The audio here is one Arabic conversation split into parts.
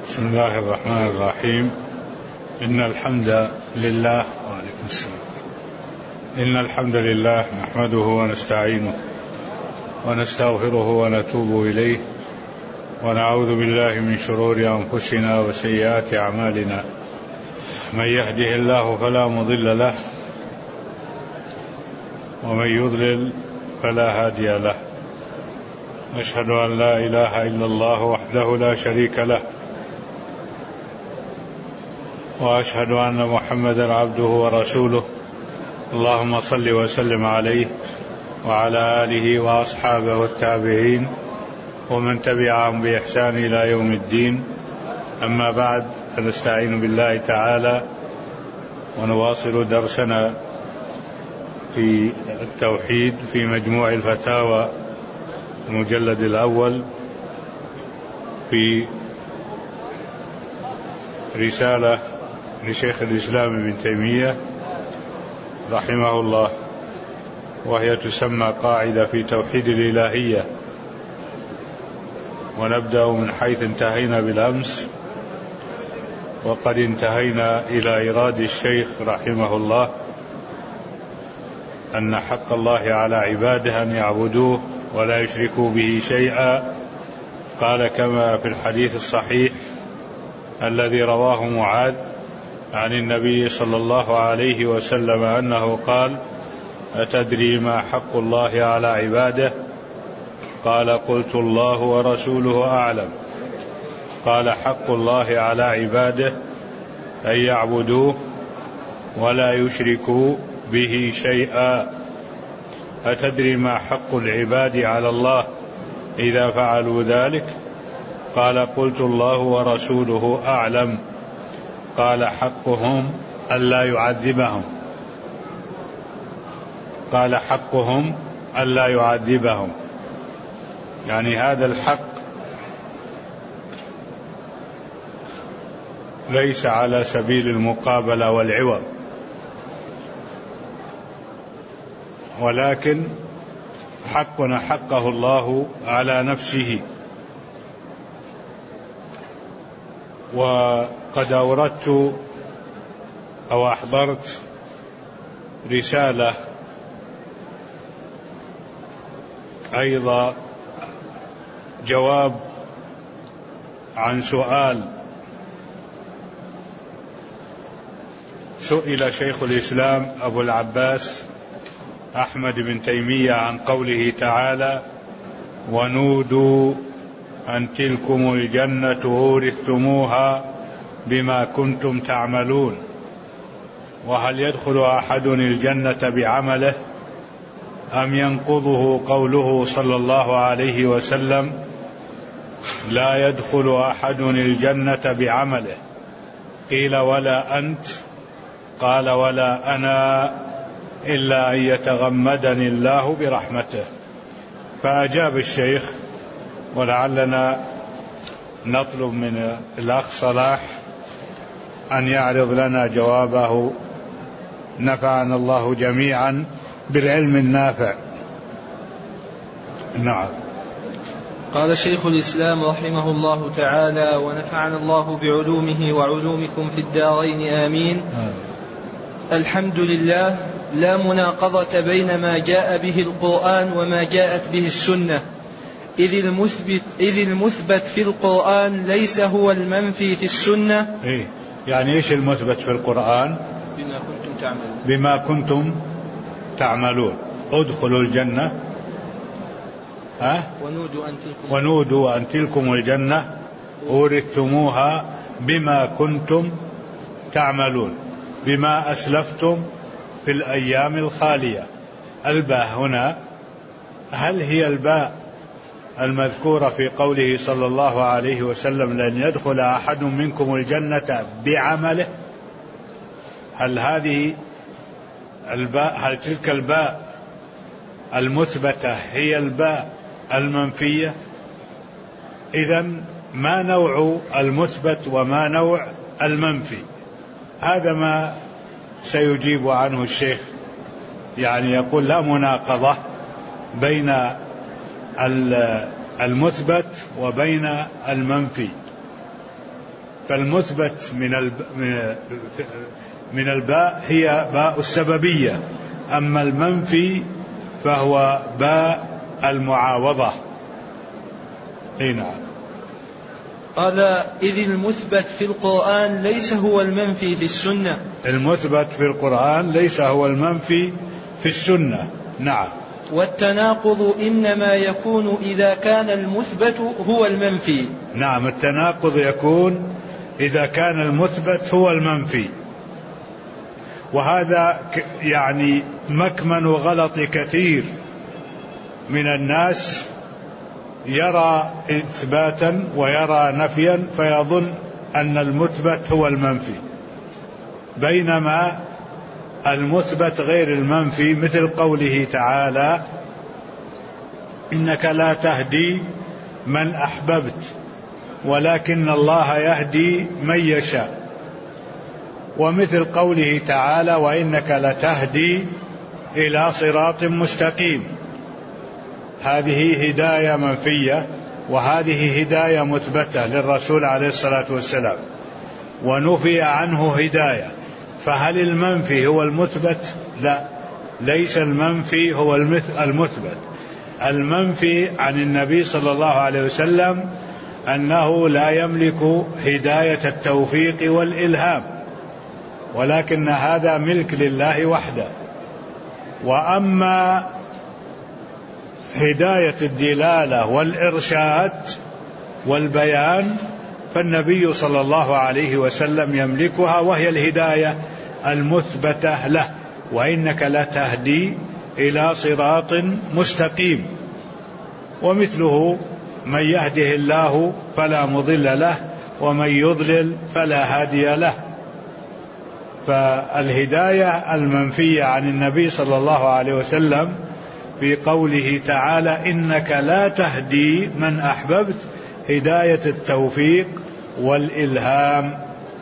بسم الله الرحمن الرحيم. إن الحمد لله وعليكم السلام. إن الحمد لله نحمده ونستعينه ونستغفره ونتوب إليه ونعوذ بالله من شرور أنفسنا وسيئات أعمالنا. من يهده الله فلا مضل له ومن يضلل فلا هادي له. أشهد أن لا إله إلا الله وحده لا شريك له، وأشهد أن محمدا عبده ورسوله. اللهم صل وسلم عليه وعلى آله وأصحابه والتابعين ومن تبعهم بإحسان إلى يوم الدين. أما بعد، فنستعين بالله تعالى ونواصل درسنا في التوحيد في مجموع الفتاوى المجلد الأول في رسالة لشيخ الإسلام ابن تيمية رحمه الله، وهي تسمى قاعدة في توحيد الإلهية. ونبدأ من حيث انتهينا بالأمس، وقد انتهينا إلى إيراد الشيخ رحمه الله أن حق الله على عباده أن يعبدوه ولا يشركوا به شيئا. قال كما في الحديث الصحيح الذي رواه معاذ عن النبي صلى الله عليه وسلم أنه قال: أتدري ما حق الله على عباده؟ قال: قلت الله ورسوله أعلم. قال: حق الله على عباده أن يعبدوه ولا يشركوا به شيئا. أتدري ما حق العباد على الله إذا فعلوا ذلك؟ قال: قلت الله ورسوله أعلم. قال: حقهم ألا يعذبهم. قال: حقهم ألا يعذبهم، يعني هذا الحق ليس على سبيل المقابلة والعوض، ولكن حقنا حقه الله على نفسه. وقد أوردت أو أحضرت رسالة أيضا جواب عن سؤال سئل شيخ الإسلام أبو العباس أحمد بن تيمية عن قوله تعالى: ونودوا أن تلكم الجنة أورثتموها بما كنتم تعملون. وهل يدخل أحد الجنة بعمله أم ينقضه قوله صلى الله عليه وسلم: لا يدخل أحد الجنة بعمله؟ قيل: ولا أنت؟ قال: ولا أنا، إلا أن يتغمدني الله برحمته. فأجاب الشيخ، ولعلنا نطلب من الأخ صلاح أن يعرض لنا جوابه. نفعنا الله جميعا بالعلم النافع. نعم. قال شيخ الإسلام رحمه الله تعالى: ونفعنا الله بعلومه وعلومكم في الدارين آمين. الحمد لله، لا مناقضة بين ما جاء به القرآن وما جاءت به السنة، إذ المثبت في القرآن ليس هو المنفي في السنة. يعني إيش المثبت في القرآن؟ بما كنتم تعملون. ادخلوا الجنة ونودوا أن تلكم الجنة أورثتموها بما كنتم تعملون، بما أسلفتم في الأيام الخالية. الباء هنا هل هي الباء المذكورة في قوله صلى الله عليه وسلم: لن يدخل أحد منكم الجنة بعمله؟ هل هذه الباء، هل تلك الباء المثبتة هي الباء المنفية؟ إذن ما نوع المثبت وما نوع المنفي؟ هذا ما سيجيب عنه الشيخ. يعني يقول لا مناقضة بين المثبت وبين المنفي. فالمثبت من الباء هي باء السببية، أما المنفي فهو باء المعاوضة. نعم. قال إذ المثبت في القرآن ليس هو المنفي في السنة. المثبت في القرآن ليس هو المنفي في السنة. نعم. والتناقض إنما يكون إذا كان المثبت هو المنفي. نعم، التناقض يكون إذا كان المثبت هو المنفي، وهذا يعني مكمن وغلط كثير من الناس، يرى إثباتا ويرى نفيا فيظن أن المثبت هو المنفي، بينما المثبت غير المنفي، مثل قوله تعالى إنك لا تهدي من أحببت ولكن الله يهدي من يشاء، ومثل قوله تعالى وإنك لتهدي إلى صراط مستقيم. هذه هداية منفية وهذه هداية مثبتة للرسول عليه الصلاة والسلام، ونفي عنه هداية. فهل المنفي هو المثبت؟ لا، ليس المنفي هو المثبت. المنفي عن النبي صلى الله عليه وسلم أنه لا يملك هداية التوفيق والإلهام، ولكن هذا ملك لله وحده. وأما هداية الدلالة والإرشاد والبيان فالنبي صلى الله عليه وسلم يملكها، وهي الهداية المثبتة له، وإنك لتهدي إلى صراط مستقيم. ومثله من يهده الله فلا مضل له ومن يضلل فلا هادي له. فالهداية المنفية عن النبي صلى الله عليه وسلم في قوله تعالى إنك لا تهدي من أحببت، هداية التوفيق والإلهام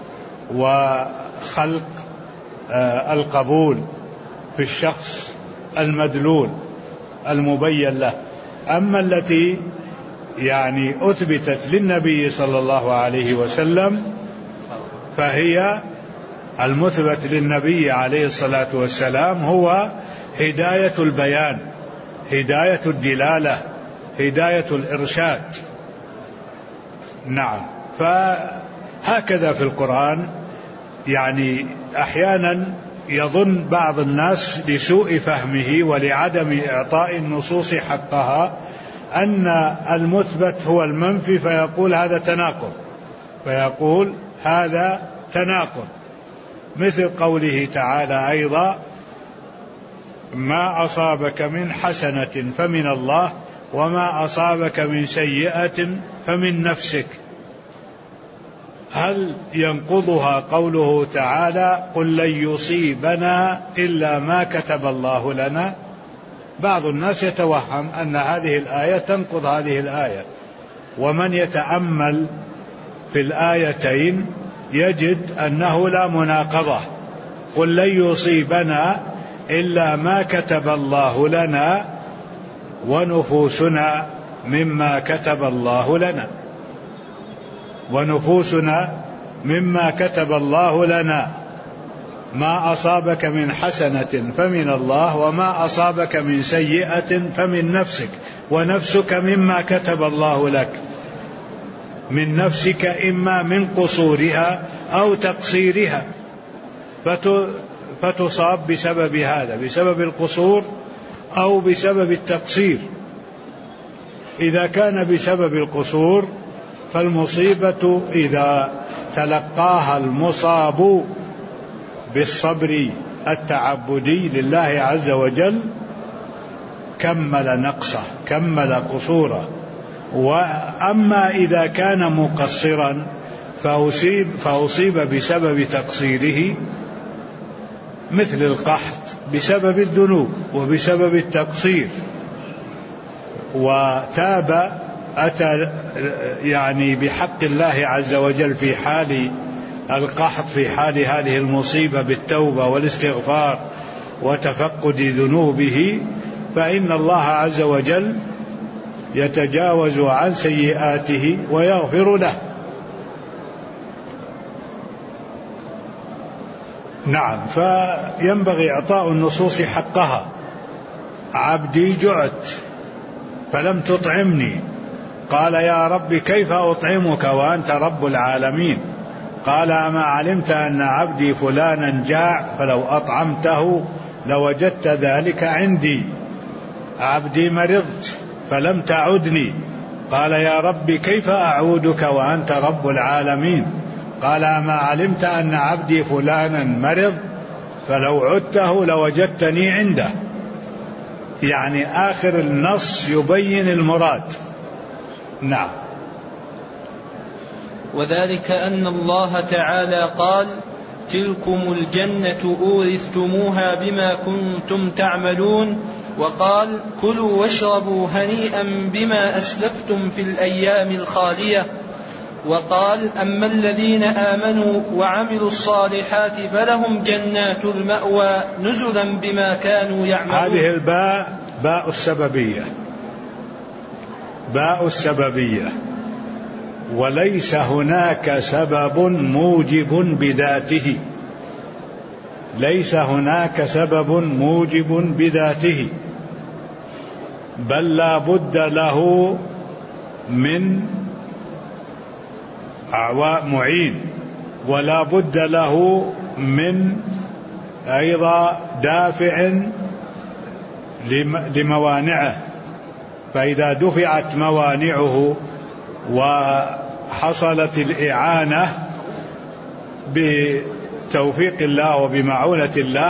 وخلق القبول في الشخص المدلول المبين له. أما التي يعني أثبتت للنبي صلى الله عليه وسلم فهي المثبت للنبي عليه الصلاة والسلام هو هداية البيان، هداية الدلالة، هداية الإرشاد. نعم. فهكذا في القرآن، يعني أحيانا يظن بعض الناس لسوء فهمه ولعدم إعطاء النصوص حقها أن المثبت هو المنفي، فيقول هذا تناقض، مثل قوله تعالى أيضا ما أصابك من حسنة فمن الله وما أصابك من سيئة فمن نفسك. هل ينقضها قوله تعالى قل لن يصيبنا إلا ما كتب الله لنا؟ بعض الناس يتوهم أن هذه الآية تنقض هذه الآية، ومن يتأمل في الآيتين يجد أنه لا مناقضة. قل لن يصيبنا إلا ما كتب الله لنا ونفوسنا مما كتب الله لنا، ونفوسنا مما كتب الله لنا. ما أصابك من حسنة فمن الله وما أصابك من سيئة فمن نفسك، ونفسك مما كتب الله لك، من نفسك إما من قصورها أو تقصيرها، فتصاب بسبب هذا، بسبب القصور أو بسبب التقصير. إذا كان بسبب القصور فالمصيبة إذا تلقاها المصاب بالصبر التعبدي لله عز وجل كمل نقصه، كمل قصوره. وأما إذا كان مقصرا فأصيب بسبب تقصيره، مثل القحط بسبب الذنوب وبسبب التقصير، وتاب أتى يعني بحق الله عز وجل في حال القحط، في حال هذه المصيبة بالتوبة والاستغفار وتفقد ذنوبه، فإن الله عز وجل يتجاوز عن سيئاته ويغفر له. نعم، فينبغي إعطاء النصوص حقها. عبدي جعت فلم تطعمني، قال يا رب كيف أطعمك وأنت رب العالمين؟ قال أما علمت أن عبدي فلانا جاع فلو أطعمته لوجدت ذلك عندي. عبدي مرضت فلم تعدني، قال يا رب كيف أعودك وأنت رب العالمين؟ قال أما علمت أن عبدي فلانا مرض فلو عدته لوجدتني عنده. يعني آخر النص يبين المراد. نعم. وذلك أن الله تعالى قال تلكم الجنة أورثتموها بما كنتم تعملون، وقال كلوا واشربوا هنيئا بما أسلفتم في الأيام الخالية، وقال أما الذين آمنوا وعملوا الصالحات فلهم جنات المأوى نزلا بما كانوا يعملون. هذه الباء باء السببية، باء السببية، وليس هناك سبب موجب بذاته، ليس هناك سبب موجب بذاته، بل لا بد له من معين، ولا بد له من أيضا دافع لموانعه. فإذا دفعت موانعه وحصلت الإعانة بتوفيق الله وبمعونة الله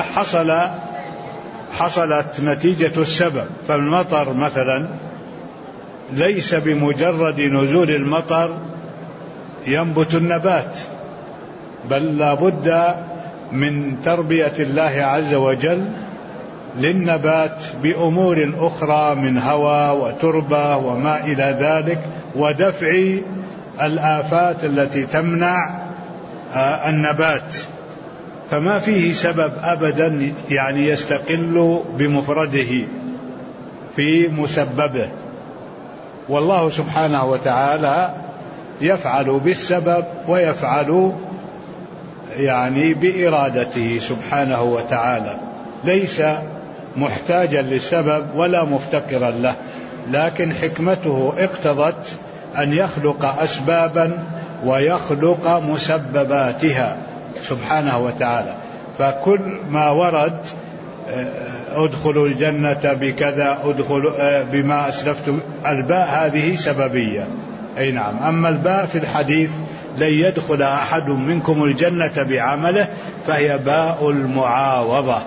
حصلت نتيجة السبب. فالمطر مثلا ليس بمجرد نزول المطر ينبت النبات، بل لا بد من تربية الله عز وجل للنبات بأمور أخرى من هواء وتربة وما إلى ذلك، ودفع الآفات التي تمنع النبات. فما فيه سبب أبدا يعني يستقل بمفرده في مسببه، والله سبحانه وتعالى يفعل بالسبب ويفعل يعني بإرادته سبحانه وتعالى، ليس محتاجا للسبب ولا مفتقرا له، لكن حكمته اقتضت أن يخلق أسبابا ويخلق مسبباتها سبحانه وتعالى. فكل ما ورد ادخلوا الجنة بكذا، ادخلوا بما أسلفتم، الباء هذه سببية. أي نعم. أما الباء في الحديث لن يدخل أحد منكم الجنة بعمله فهي باء المعاوضة.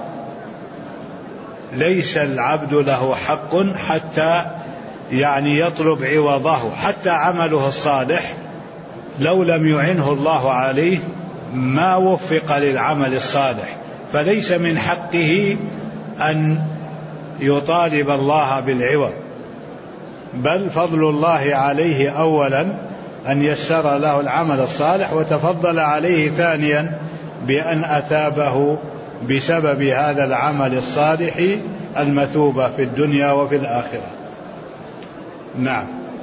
ليس العبد له حق حتى يعني يطلب عوضه، حتى عمله الصالح لو لم يعنه الله عليه ما وفق للعمل الصالح، فليس من حقه أن يطالب الله بالعوض، بل فضل الله عليه أولا أن يسر له العمل الصالح، وتفضل عليه ثانيا بأن أثابه بسبب هذا العمل الصالح المثوبة في الدنيا وفي الآخرة. نعم.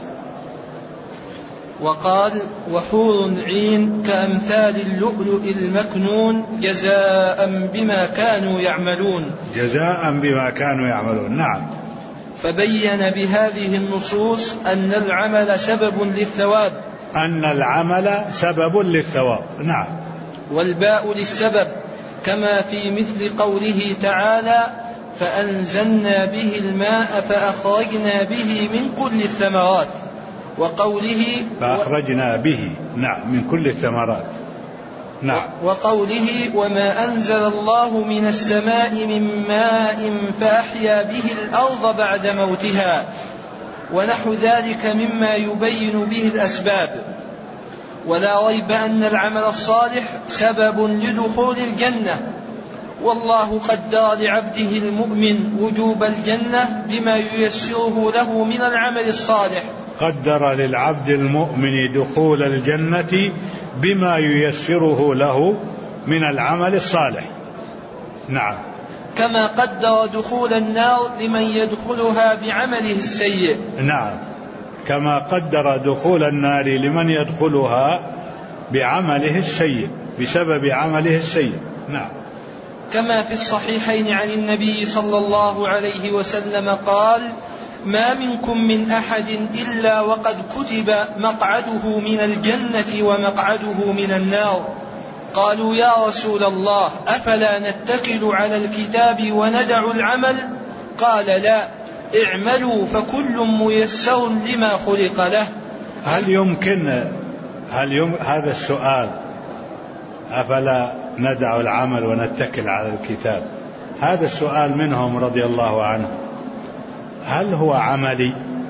وقال وحور عين كأمثال اللؤلؤ المكنون جزاء بما كانوا يعملون. جزاء بما كانوا يعملون. نعم. فبين بهذه النصوص أن العمل سبب للثواب، أن العمل سبب للثواب. نعم. والباء للسبب، كما في مثل قوله تعالى فأنزلنا به الماء فأخرجنا به من كل الثمرات، وقوله فأخرجنا به نعم من كل الثمرات. نعم. وقوله وما أنزل الله من السماء من ماء فأحيا به الأرض بعد موتها، ونحو ذلك مما يبين به الأسباب. ولا ريب أن العمل الصالح سبب لدخول الجنة، والله قدر لعبده المؤمن وجوب الجنة بما ييسره له من العمل الصالح. قدر للعبد المؤمن دخول الجنة بما ييسره له من العمل الصالح. نعم. كما قدر دخول النار لمن يدخلها بعمله السيء. نعم. كما قدر دخول النار لمن يدخلها بعمله السيء، بسبب عمله السيء. نعم. كما في الصحيحين عن النبي صلى الله عليه وسلم قال: ما منكم من أحد إلا وقد كتب مقعده من الجنة ومقعده من النار. قالوا: يا رسول الله، أفلا نتكل على الكتاب وندع العمل؟ قال: لا، اعملوا فكل ميسر لما خلق له. هل يمكن هذا السؤال، أفلا ندع العمل ونتكل على الكتاب، هذا السؤال منهم رضي الله عنه، هل هو عملي؟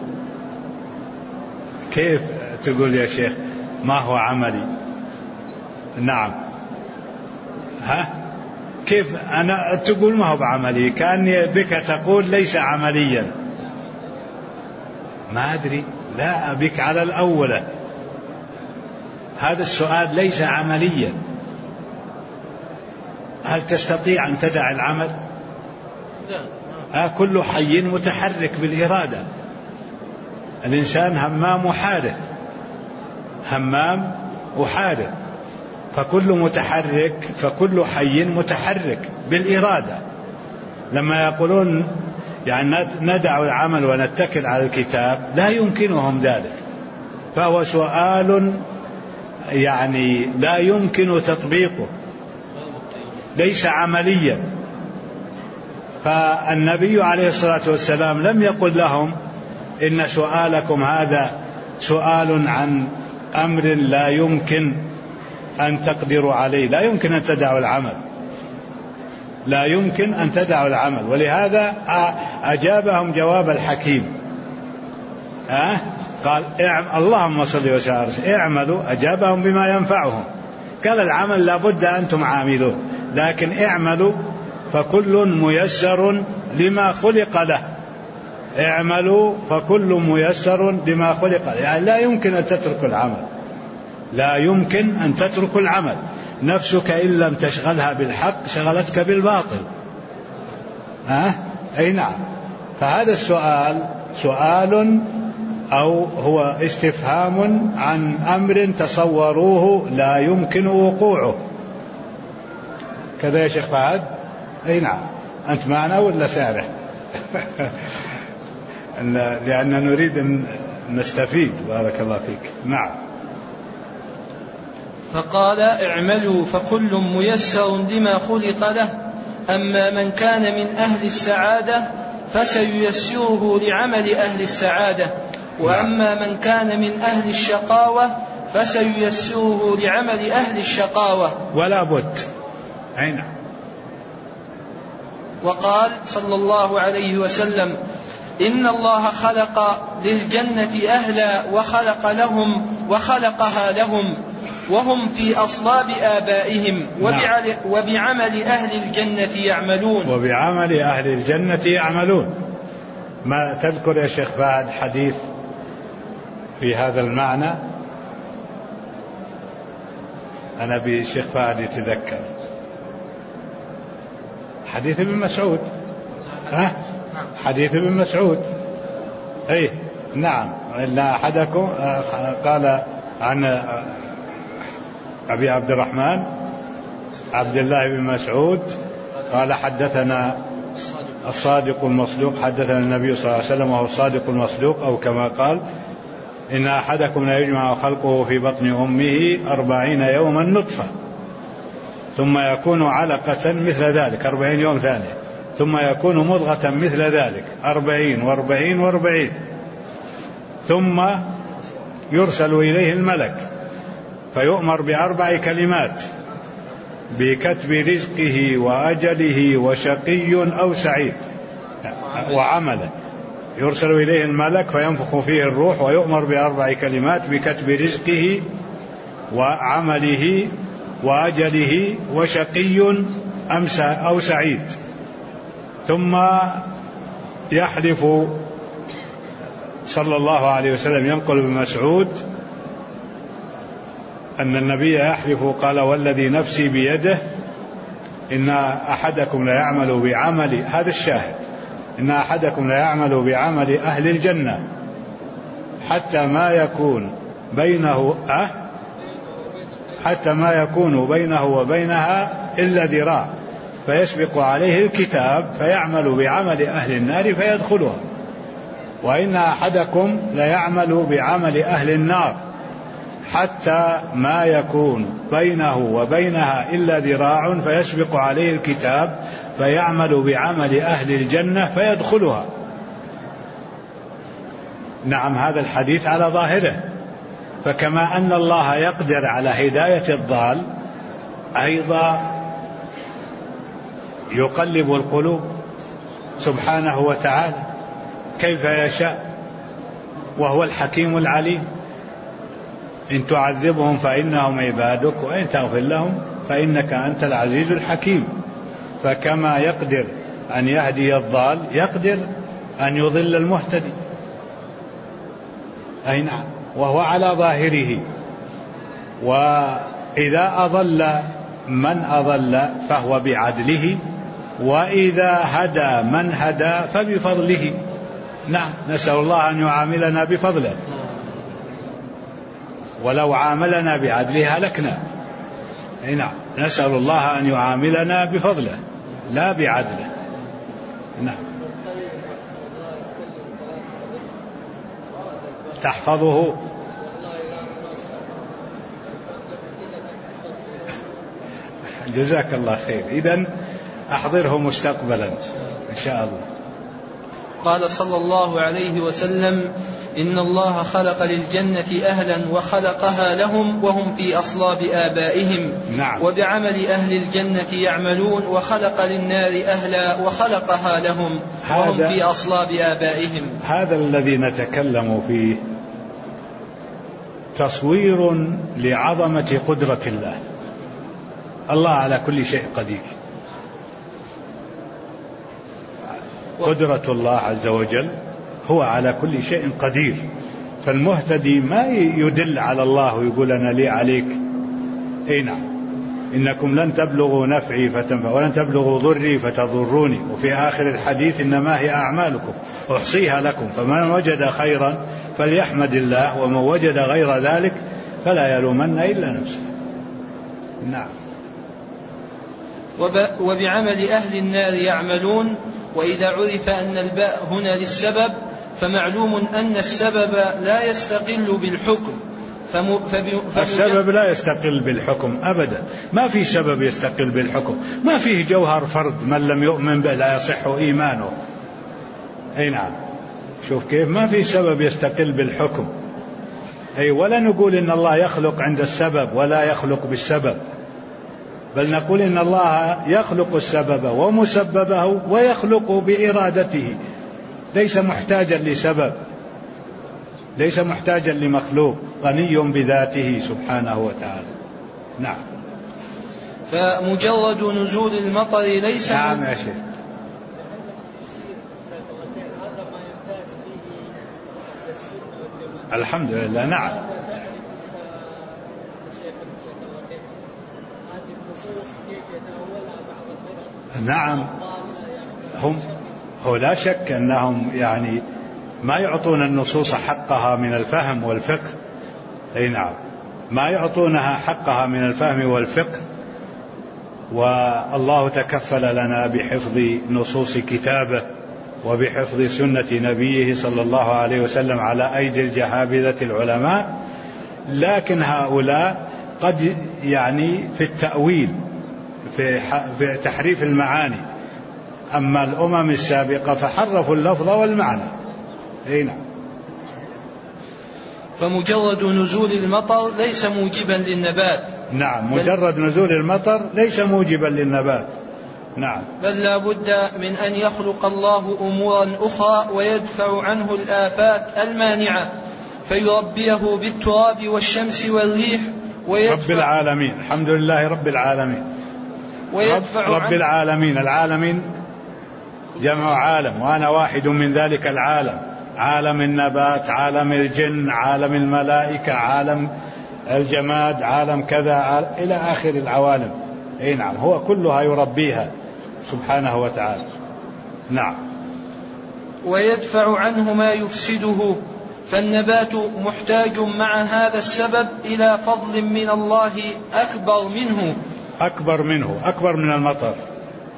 كيف تقول يا شيخ ما هو عملي؟ نعم، كيف أنا تقول ما هو بعملي؟ كأني بك تقول ليس عمليا. ما أدري، لا بك على الأولى، هذا السؤال ليس عمليا. هل تستطيع أن تدع العمل؟ كل حي متحرك بالإرادة. الإنسان همام وحادث، همام وحادث، فكل حي متحرك بالإرادة. لما يقولون يعني ندع العمل ونتكل على الكتاب، لا يمكنهم ذلك، فهو سؤال يعني لا يمكن تطبيقه، ليس عمليا. فالنبي عليه الصلاة والسلام لم يقل لهم إن سؤالكم هذا سؤال عن أمر لا يمكن أن تقدروا عليه، لا يمكن أن تدعوا العمل، لا يمكن أن تدعوا العمل. ولهذا أجابهم جواب الحكيم، قال اللهم صل وسلم اعملوا، أجابهم بما ينفعهم. قال العمل لابد أنتم عاملون، لكن اعملوا فكل ميسر لما خلق له. اعملوا فكل ميسر لما خلق له، يعني لا يمكن أن تتركوا العمل، لا يمكن أن تتركوا العمل. نفسك إن لم تشغلها بالحق شغلتك بالباطل. أي نعم. فهذا السؤال سؤال أو هو استفهام عن أمر تصوروه لا يمكن وقوعه. كذا يا شيخ فهد؟ أي نعم. أنت معنا ولا سارح؟ لأننا نريد أن نستفيد. بارك الله فيك. نعم. فقال: اعملوا فكل ميسر لما خلق له، أما من كان من أهل السعادة فسييسره لعمل أهل السعادة، وأما من كان من أهل الشقاوة فسييسره لعمل أهل الشقاوة. ولا بد. أين؟ وقال صلى الله عليه وسلم: إن الله خلق للجنة أهلا وخلقها لهم وهم في أصلاب آبائهم، وبعمل أهل الجنة يعملون. وبعمل أهل الجنة يعملون. ما تذكر يا شيخ فهد حديث في هذا المعنى؟ أنا بالشيخ فهد يتذكر حديث ابن مسعود. حديث ابن مسعود. أي نعم. إن أحدكم قال عن أبي عبد الرحمن عبد الله بن مسعود قال: حدثنا الصادق المصدوق، حدثنا النبي صلى الله عليه وسلم وهو الصادق المصدوق، أو كما قال: إن أحدكم لا يجمع خلقه في بطن أمه 40 يوما نطفة، ثم يكون علقة مثل ذلك 40 يوم ثانية، ثم يكون مضغة مثل ذلك 40 و40 و40، ثم يرسل إليه الملك فيؤمر ب4 كلمات: بكتب رزقه وأجله وشقي أو سعيد وعمله. يرسل إليه الملك فينفخ فيه الروح ويؤمر ب4 كلمات: بكتب رزقه وعمله وأجله وشقي أو سعيد. ثم يحلف صلى الله عليه وسلم، ينقل ابن مسعود أن النبي يحلف قال: والذي نفسي بيده إن أحدكم لا يعمل بعمل، هذا الشاهد، إن أحدكم لا يعمل بعمل أهل الجنة حتى ما يكون بينه وبينها إلا ذراع، فيسبق عليه الكتاب فيعمل بعمل أهل النار فيدخلها، وإن أحدكم ليعمل بعمل أهل النار حتى ما يكون بينه وبينها إلا ذراع فيسبق عليه الكتاب فيعمل بعمل أهل الجنة فيدخلها. نعم، هذا الحديث على ظاهره، فكما أن الله يقدر على هداية الضال أيضا يقلب القلوب سبحانه وتعالى كيف يشاء، وهو الحكيم العليم. إن تعذبهم فإنهم عبادك وإن تغفر لهم فإنك أنت العزيز الحكيم. فكما يقدر أن يهدي الضال يقدر أن يضل المهتدي. أي نعم، وهو على ظاهره. وإذا أضل من أضل فهو بعدله، وإذا هدى من هدى فبفضله. نعم، نسأل الله أن يعاملنا بفضله، ولو عاملنا بعدله هلكنا. نعم، نسأل الله أن يعاملنا بفضله لا بعدله. نعم، تحفظه. جزاك الله خير. إذن أحضره مستقبلا إن شاء الله. قال صلى الله عليه وسلم: إن الله خلق للجنة أهلا وخلقها لهم وهم في أصلاب آبائهم. نعم. وبعمل أهل الجنة يعملون، وخلق للنار أهلا وخلقها لهم وهم في أصلاب آبائهم. هذا الذي نتكلم فيه تصوير لعظمة قدرة الله. الله على كل شيء قدير. قدرة الله عز وجل هو على كل شيء قدير. فالمهتدي ما يدل على الله ويقول أنا لي عليك. أي نعم، إنكم لن تبلغوا نفعي فتنفع ولن تبلغوا ضري فتضروني. وفي آخر الحديث: إنما هي أعمالكم أحصيها لكم فمن وجد خيرا فليحمد الله ومن وجد غير ذلك فلا يلومن إلا نفسه. نعم. وبعمل أهل النار يعملون. وإذا عرف أن الباء هنا للسبب فمعلوم أن السبب لا يستقل بالحكم. السبب لا يستقل بالحكم أبدا. ما في سبب يستقل بالحكم. ما فيه جوهر فرد من لم يؤمن به لا يصح إيمانه. أي نعم، شوف كيف ما في سبب يستقل بالحكم. أي ولا نقول إن الله يخلق عند السبب ولا يخلق بالسبب، بل نقول إن الله يخلق السبب ومسببه ويخلق بإرادته، ليس محتاجا لسبب، ليس محتاجا لمخلوق، غني بذاته سبحانه وتعالى. نعم. فمجرد نزول المطر ليس نعم يا شيخ. الحمد لله. نعم. نعم، هو لا شك أنهم يعني ما يعطون النصوص حقها من الفهم والفقه. أي نعم، ما يعطونها حقها من الفهم والفقه. والله تكفل لنا بحفظ نصوص كتابه وبحفظ سنة نبيه صلى الله عليه وسلم على أيدي الجهابذة العلماء. لكن هؤلاء قد يعني في التأويل في تحريف المعاني. أما الأمم السابقة فحرفوا اللفظ والمعنى. أي نعم. فمجرد نزول المطر ليس موجبا للنبات. نعم، مجرد نزول المطر ليس موجبا للنبات. نعم، بل لا بد من أن يخلق الله أمورا أخرى ويدفع عنه الآفات المانعة فيربيه بالتراب والشمس والريح رب العالمين. الحمد لله رب العالمين. رب العالمين. العالمين جمع عالم، وأنا واحد من ذلك العالم. عالم النبات، عالم الجن، عالم الملائكة، عالم الجماد، عالم كذا إلى آخر العوالم. أي نعم، هو كلها يربيها سبحانه وتعالى. نعم. ويدفع عنه ما يفسده. فالنبات محتاج مع هذا السبب إلى فضل من الله أكبر منه، أكبر من المطر.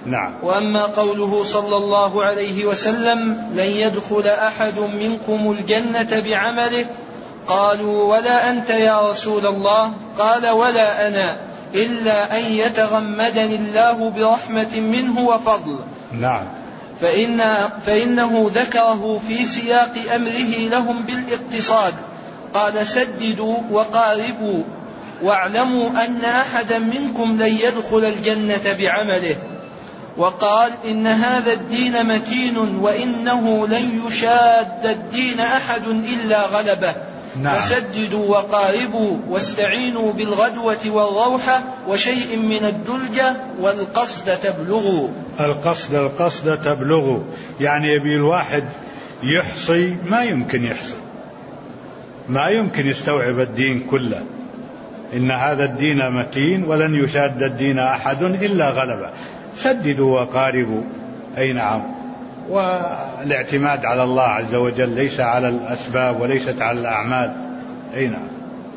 نعم. وأما قوله صلى الله عليه وسلم لن يدخل أحد منكم الجنة بعمله قالوا ولا أنت يا رسول الله؟ قال ولا أنا إلا أن يتغمدني الله برحمة منه وفضل. نعم. فإنه ذكره في سياق أمره لهم بالاقتصاد. قال سددوا وقاربوا واعلموا أن أحدا منكم لن يدخل الجنة بعمله. وقال إن هذا الدين متين وإنه لن يشاد الدين أحد إلا غلبه. نعم. فسددوا وقاربوا واستعينوا بالغدوة والروحة وشيء من الدلجة والقصد تبلغوا. القصد تبلغوا، يعني يبي الواحد يحصي، ما يمكن يحصي، ما يمكن يستوعب الدين كله. إن هذا الدين متين ولن يشاد الدين أحد إلا غلبه. سددوا وقاربوا، أي نعم. والاعتماد على الله عز وجل ليس على الأسباب وليست على الأعمال، أي نعم.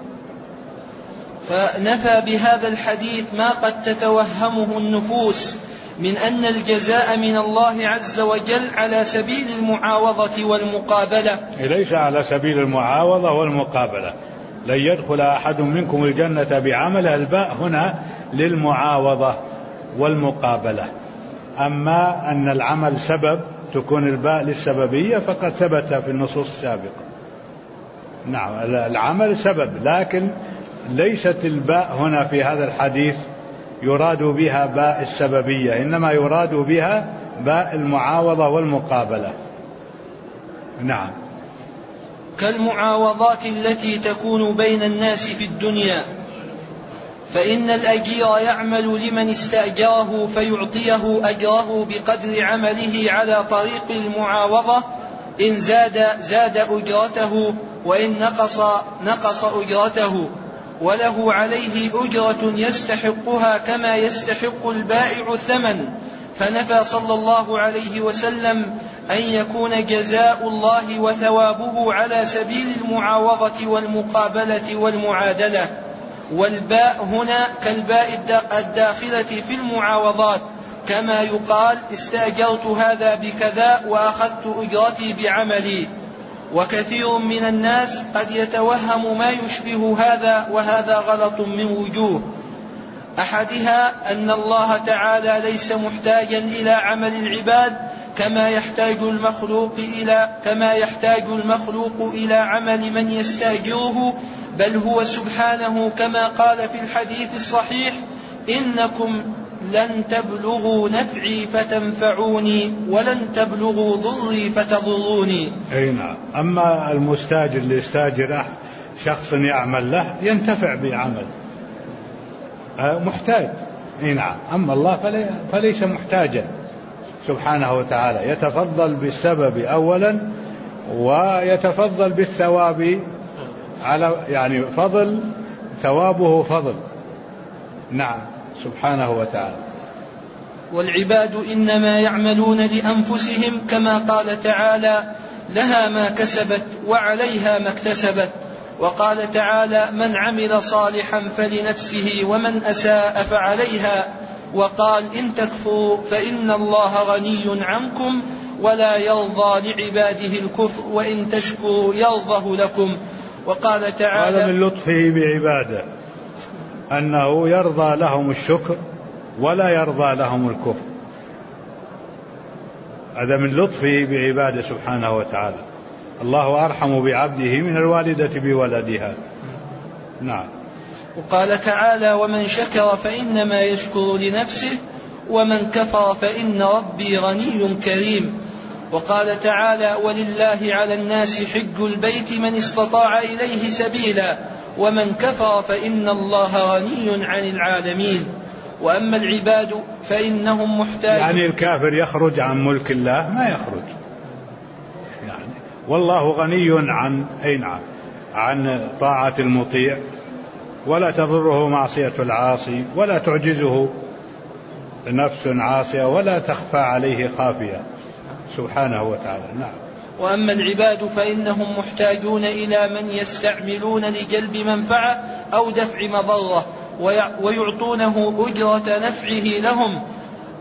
فنفى بهذا الحديث ما قد تتوهمه النفوس من أن الجزاء من الله عز وجل على سبيل المعاوضة والمقابلة. ليس على سبيل المعاوضة والمقابلة. لن يدخل أحد منكم الجنة بعمل، الباء هنا للمعاوضة والمقابلة. أما أن العمل سبب تكون الباء للسببية فقد ثبت في النصوص السابقة. نعم، العمل سبب، لكن ليست الباء هنا في هذا الحديث يراد بها باء السببية، إنما يراد بها باء المعاوضة والمقابلة. نعم. كالمعاوضات التي تكون بين الناس في الدنيا، فإن الأجير يعمل لمن استأجره فيعطيه أجره بقدر عمله على طريق المعاوضة، إن زاد أجرته وإن نقص أجرته، وله عليه أجرة يستحقها كما يستحق البائع الثمن. فنفى صلى الله عليه وسلم أن يكون جزاء الله وثوابه على سبيل المعاوضة والمقابلة والمعادلة. والباء هنا كالباء الداخلة في المعاوضات، كما يقال استأجرت هذا بكذا وأخذت أجرتي بعملي. وكثير من الناس قد يتوهم ما يشبه هذا، وهذا غلط من وجوه. أحدها أن الله تعالى ليس محتاجا إلى عمل العباد كما يحتاج المخلوق إلى عمل من يستأجره، بل هو سبحانه كما قال في الحديث الصحيح إنكم لن تبلغوا نفعي فتنفعوني ولن تبلغوا ضري فتضروني. أي نعم. أما المستاجر اللي يستاجر شخص يعمل له ينتفع بعمل محتاج. أي نعم. أما الله فليس محتاجا سبحانه وتعالى، يتفضل بالسبب أولا ويتفضل بالثواب على، يعني فضل ثوابه فضل. نعم سبحانه وتعالى. والعباد إنما يعملون لأنفسهم كما قال تعالى لها ما كسبت وعليها ما اكتسبت. وقال تعالى من عمل صالحا فلنفسه ومن أساء فعليها. وقال إن تكفروا فإن الله غني عنكم ولا يرضى لعباده الكفر وإن تشكروا يرضه لكم. وقال تعالى هذا من لطفه بعباده أنه يرضى لهم الشكر ولا يرضى لهم الكفر. هذا من لطفه بعباده سبحانه وتعالى. الله أرحم بعبده من الوالدة بولدها. نعم. وقال تعالى ومن شكر فإنما يشكر لنفسه ومن كفر فإن ربي غني كريم. وقال تعالى ولله على الناس حج البيت من استطاع إليه سبيلا ومن كفر فإن الله غني عن العالمين. وأما العباد فإنهم محتاجون، يعني الكافر يخرج عن ملك الله؟ ما يخرج، يعني والله غني عن عن طاعة المطيع، ولا تضره معصية العاصي، ولا تعجزه نفس عاصية، ولا تخفى عليه خافية سبحانه وتعالى. نعم. وأما العباد فإنهم محتاجون إلى من يستعملون لجلب منفعة أو دفع مضرة ويعطونه أجرة نفعه لهم،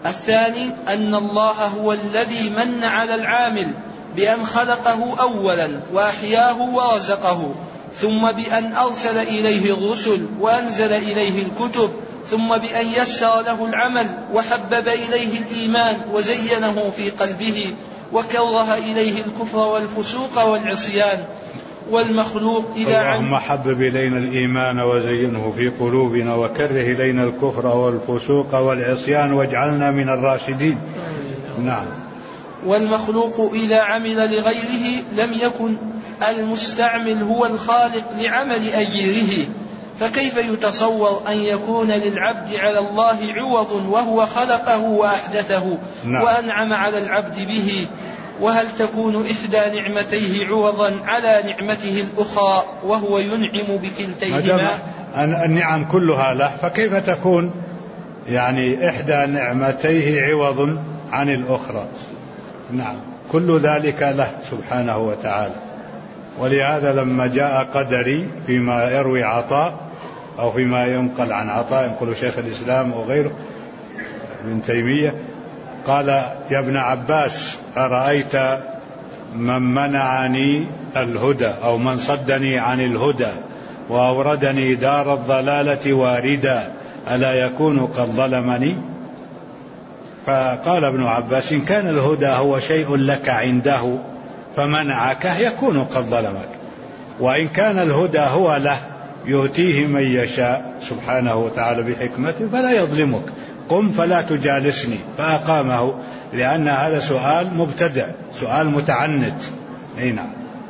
الثاني أن الله هو الذي من على العامل بأن خلقه أولا وأحياه ورزقه، ثم بأن أرسل إليه الرسل وأنزل إليه الكتب، ثم بأن يسر له العمل وحبب إليه الإيمان وزينه في قلبه وكره إليه الكفر والفسوق والعصيان. والمخلوق إذا اللهم حبب إلينا الإيمان وزينه في قلوبنا وكره إلينا الكفر والفسوق والعصيان واجعلنا من الراشدين. نعم. والمخلوق إذا عمل لغيره لم يكن المستعمل هو الخالق لعمل أجيره، فكيف يتصور أن يكون للعبد على الله عوض وهو خلقه وأحدثه وأنعم على العبد به؟ وهل تكون إحدى نعمتيه عوضا على نعمته الأخرى وهو ينعم بكلتيهما؟ النعم كلها له، فكيف تكون يعني إحدى نعمتيه عوض عن الأخرى؟ نعم، كل ذلك له سبحانه وتعالى. ولهذا لما جاء قدري فيما يروي عطاء أو فيما ينقل عن عطاء، ينقل شيخ الإسلام وغيره ابن تيمية، قال: يا ابن عباس، أرأيت من منعني الهدى أو من صدني عن الهدى وأوردني دار الضلالة واردا، ألا يكون قد ظلمني؟ فقال ابن عباس: إن كان الهدى هو شيء لك عنده فمنعك يكون قد ظلمك، وإن كان الهدى هو له يؤتيه من يشاء سبحانه وتعالى بحكمته فلا يظلمك، قم فلا تجالسني. فأقامه، لأن هذا سؤال مبتدع، سؤال متعنت. نعم.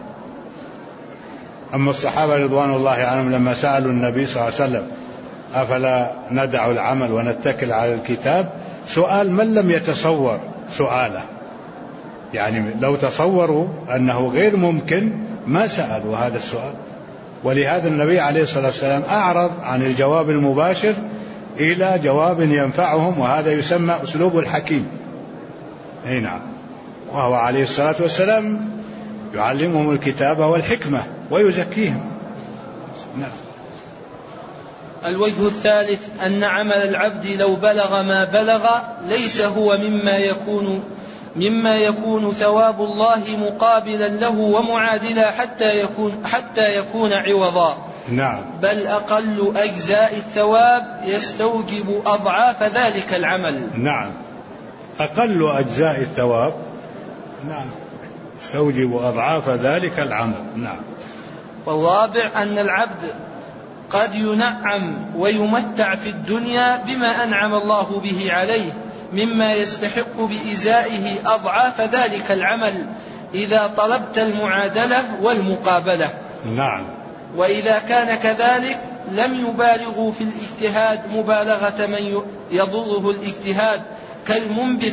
أما الصحابة رضوان الله عنهم لما سألوا النبي صلى الله عليه وسلم: أفلا ندع العمل ونتكل على الكتاب؟ سؤال من لم يتصور سؤاله، يعني لو تصوروا أنه غير ممكن ما سألوا هذا السؤال. ولهذا النبي عليه الصلاة والسلام أعرض عن الجواب المباشر إلى جواب ينفعهم، وهذا يسمى أسلوب الحكيم. نعم. وهو عليه الصلاة والسلام يعلمهم الكتاب والحكمة ويزكيهم. نعم. الوجه الثالث أن عمل العبد لو بلغ ما بلغ ليس هو مما يكون ثواب الله مقابلا له ومعادلا حتى يكون عوضا. نعم. بل أقل أجزاء الثواب يستوجب أضعاف ذلك العمل. نعم، أقل أجزاء الثواب نعم يستوجب أضعاف ذلك العمل. نعم. والرابع أن العبد قد ينعم ويمتع في الدنيا بما أنعم الله به عليه مما يستحق بإزائه أضعاف ذلك العمل إذا طلبت المعادلة والمقابلة. نعم. وإذا كان كذلك لم يبالغوا في الاجتهاد مبالغة من يضره الاجتهاد كالمنبت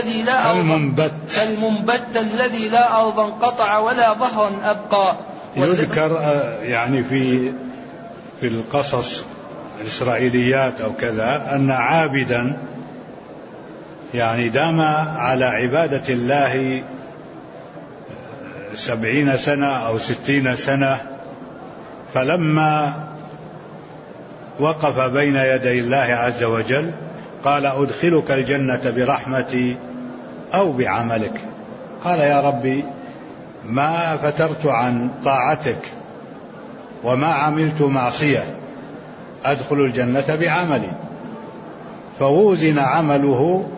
الذي لا أرضا قطع ولا ظهرا أبقى. يذكر يعني في القصص الإسرائيليات أو كذا أن عابدا يعني دام على عبادة الله 70 سنة أو 60 سنة، فلما وقف بين يدي الله عز وجل قال: أدخلك الجنة برحمتي أو بعملك. قال: يا ربي، ما فترت عن طاعتك وما عملت معصية، أدخل الجنة بعملي. فوزن عمله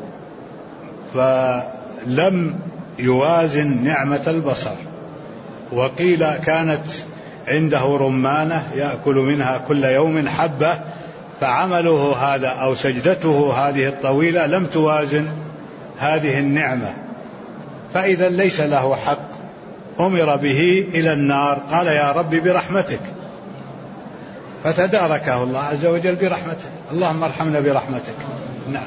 فلم يوازن نعمة البصر، وقيل كانت عنده رمانة يأكل منها كل يوم حبة، فعمله هذا أو سجدته هذه الطويلة لم توازن هذه النعمة، فإذا ليس له حق. أمر به إلى النار، قال: يا رب برحمتك، فتداركه الله عز وجل برحمته. اللهم ارحمنا برحمتك. نعم.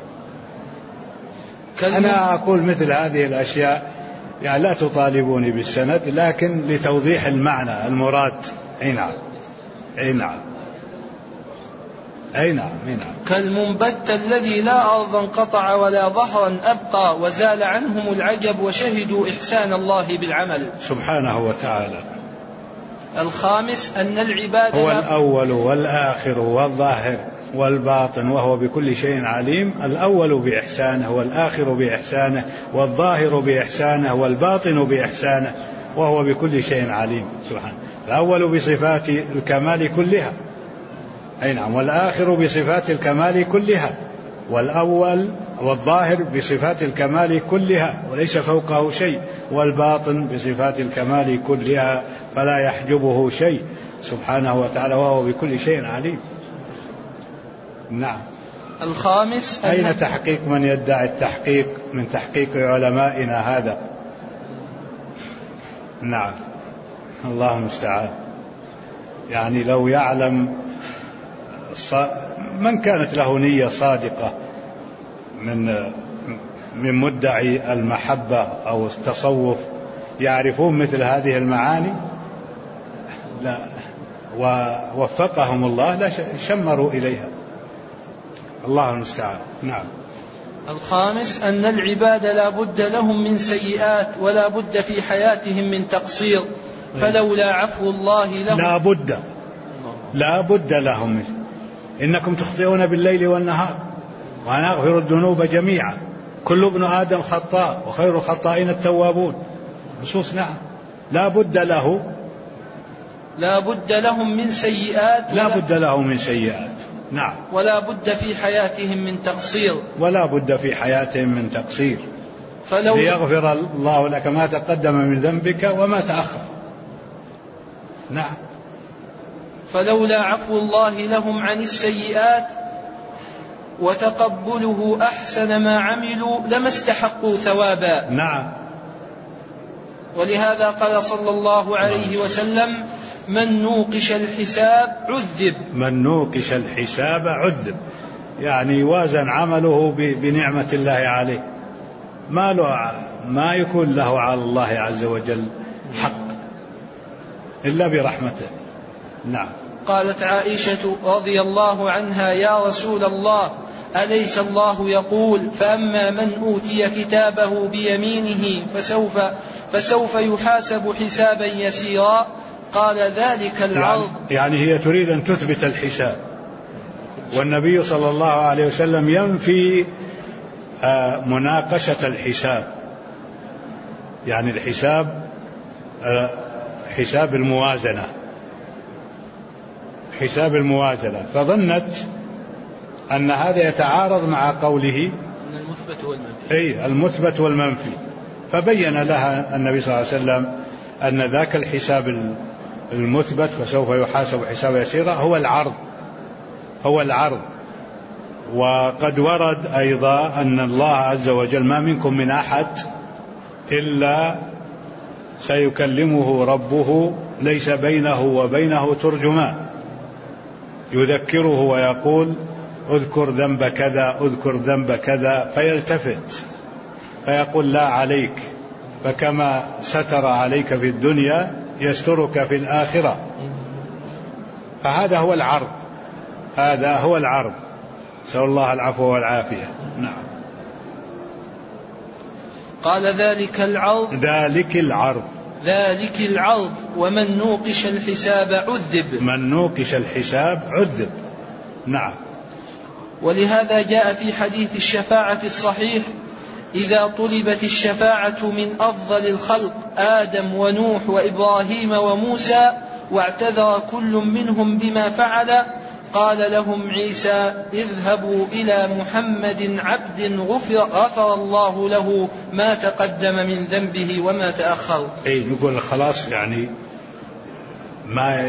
أنا أقول مثل هذه الأشياء يعني لا تطالبوني بالسند، لكن لتوضيح المعنى المراد. أي نعم. أي نعم. أي نعم. كالمنبت الذي لا أرضا قطع ولا ظهرا أبقى وزال عنهم العجب وشهدوا إحسان الله بالعمل سبحانه وتعالى. الخامس أن العباد هو الأول والآخر والظاهر والباطن وهو بكل شيء عليم. الأول بإحسانه والآخر بإحسانه والظاهر بإحسانه والباطن بإحسانه وهو بكل شيء عليم سبحانه. الأول بصفات الكمال كلها، أي نعم، والآخر بصفات الكمال كلها، والأول والظاهر بصفات الكمال كلها وليس فوقه شيء، والباطن بصفات الكمال كلها فلا يحجبه شيء سبحانه وتعالى وهو بكل شيء عليم. نعم. الخامس أين تحقيق من يدعي التحقيق من تحقيق علمائنا هذا؟ نعم، الله المستعان. يعني لو يعلم من كانت له نية صادقة من مدعي المحبة أو التصوف يعرفون مثل هذه المعاني لا ووفقهم الله لا شمروا إليها. الله المستعان. نعم. الخامس أن العباد لا بد لهم من سيئات ولا بد في حياتهم من تقصير، فلولا عفو الله لهم لا بد لهم. إنكم تخطئون بالليل والنهار وأنا أغفر الذنوب جميعا، كل ابن آدم خطاء وخير الخطائين التوابون. نصوص. نعم. لا بد لهم من سيئات لا بد لهم من سيئات. نعم. ولا بد في حياتهم من تقصير ليغفر الله لك ما تقدم من ذنبك وما تأخر. نعم. فلولا عفو الله لهم عن السيئات وتقبله أحسن ما عملوا لما استحقوا ثوابا. نعم. ولهذا قال صلى الله عليه وسلم: من نوقش الحساب عذب. يعني وازن عمله بنعمة الله عليه، ما يكون له على الله عز وجل حق إلا برحمته. نعم. قالت عائشة رضي الله عنها: يا رسول الله، أليس الله يقول: فأما من أوتي كتابه بيمينه فسوف يحاسب حسابا يسيرا؟ قال: ذلك العرض. يعني هي تريد أن تثبت الحساب، والنبي صلى الله عليه وسلم ينفي مناقشة الحساب. يعني الحساب حساب الموازنة، فظنت أن هذا يتعارض مع قوله المثبت والمنفي، فبين لها النبي صلى الله عليه وسلم أن ذاك الحساب المثبت فسوف يحاسب حسابا يسيرا هو العرض. وقد ورد أيضا أن الله عز وجل ما منكم من أحد إلا سيكلمه ربه ليس بينه وبينه ترجمان، يذكره ويقول: اذكر ذنب كذا، اذكر ذنب كذا، فيلتفت فيقول: لا عليك، فكما ستر عليك في الدنيا يسترك في الآخرة. فهذا هو العرض. نسأل الله العفو والعافية. نعم. قال: ذلك العرض ومن نوقش الحساب عذب. نعم. ولهذا جاء في حديث الشفاعة الصحيح: إذا طلبت الشفاعة من أفضل الخلق آدم ونوح وإبراهيم وموسى واعتذر كل منهم بما فعل، قال لهم عيسى: اذهبوا إلى محمد عبد غفر الله له ما تقدم من ذنبه وما تأخر. نقول خلاص، يعني ما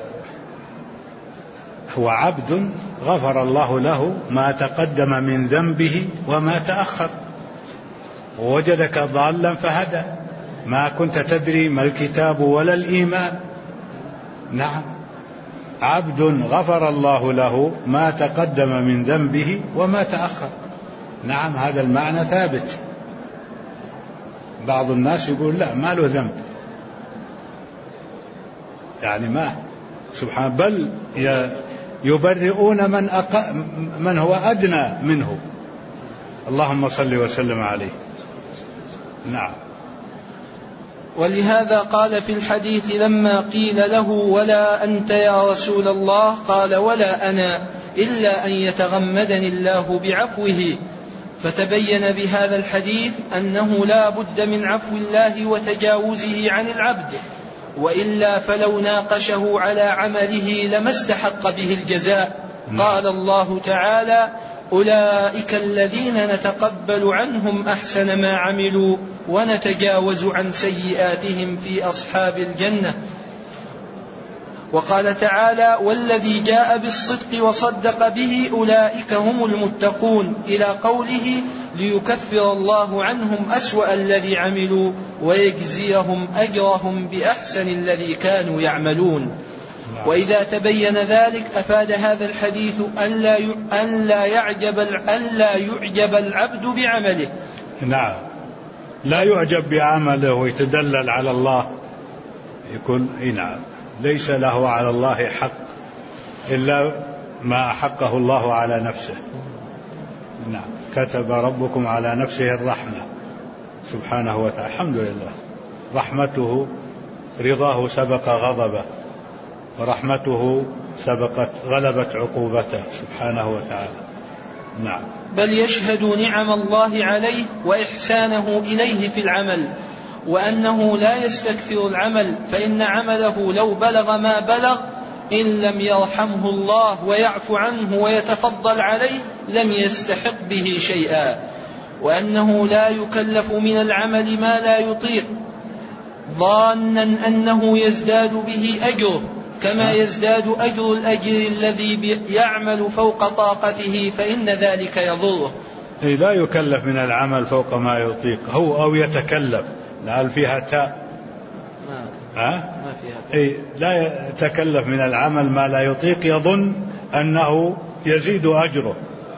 هو عبد غفر الله له ما تقدم من ذنبه وما تأخر، ووجدك ضالا فهدى، ما كنت تدري ما الكتاب ولا الإيمان. نعم. عبد غفر الله له ما تقدم من ذنبه وما تأخر. نعم، هذا المعنى ثابت. بعض الناس يقول: لا، ما له ذنب، يعني ما سبحان، بل يبرئون من هو أدنى منه. اللهم صل وسلم عليه. نعم. ولهذا قال في الحديث لما قيل له ولا أنت يا رسول الله قال ولا أنا إلا أن يتغمدني الله بعفوه. فتبين بهذا الحديث أنه لا بد من عفو الله وتجاوزه عن العبد، وإلا فلو ناقشه على عمله لما استحق به الجزاء. قال الله تعالى أولئك الذين نتقبل عنهم أحسن ما عملوا ونتجاوز عن سيئاتهم في أصحاب الجنة. وقال تعالى والذي جاء بالصدق وصدق به أولئك هم المتقون، إلى قوله ليكفر الله عنهم أسوأ الذي عملوا ويجزيهم أجرهم بأحسن الذي كانوا يعملون. وإذا تبين ذلك أفاد هذا الحديث أن لا يعجب العبد بعمله. نعم، لا يعجب بعمله ويتدلل على الله، يكون نعم ليس له على الله حق إلا ما أحقه الله على نفسه. نعم، كتب ربكم على نفسه الرحمة سبحانه وتعالى. الحمد لله، رحمته رضاه سبق غضبه، ورحمته غلبت عقوبته سبحانه وتعالى. نعم، بل يشهد نعم الله عليه وإحسانه إليه في العمل، وأنه لا يستكثر العمل، فإن عمله لو بلغ ما بلغ إن لم يرحمه الله ويعفو عنه ويتفضل عليه لم يستحق به شيئا، وأنه لا يكلف من العمل ما لا يطيق ظانا أنه يزداد به أجره، كما يزداد أجر الأجر الذي يعمل فوق طاقته، فإن ذلك يضره. لا يكلف من العمل فوق ما يطيق هو، أو يتكلف، لعل فيها تاء ما فيها. لا يتكلف من العمل ما لا يطيق يظن أنه يزيد أجره،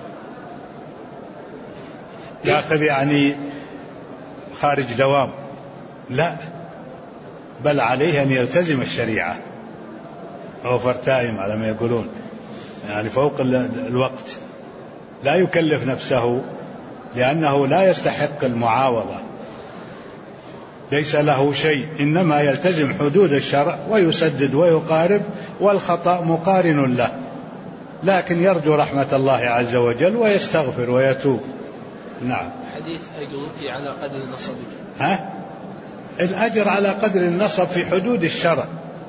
يأخذ يعني خارج دوام، لا، بل عليه أن يلتزم الشريعة أوفر تايم على ما يقولون، يعني فوق الوقت، لا يكلف نفسه لأنه لا يستحق المعاوضة، ليس له شيء، إنما يلتزم حدود الشرع ويسدد ويقارب، والخطأ مقارن له، لكن يرجو رحمة الله عز وجل ويستغفر ويتوب. نعم. حديث أجرك على قدر نصبك. الأجر على قدر النصب في حدود الشرع،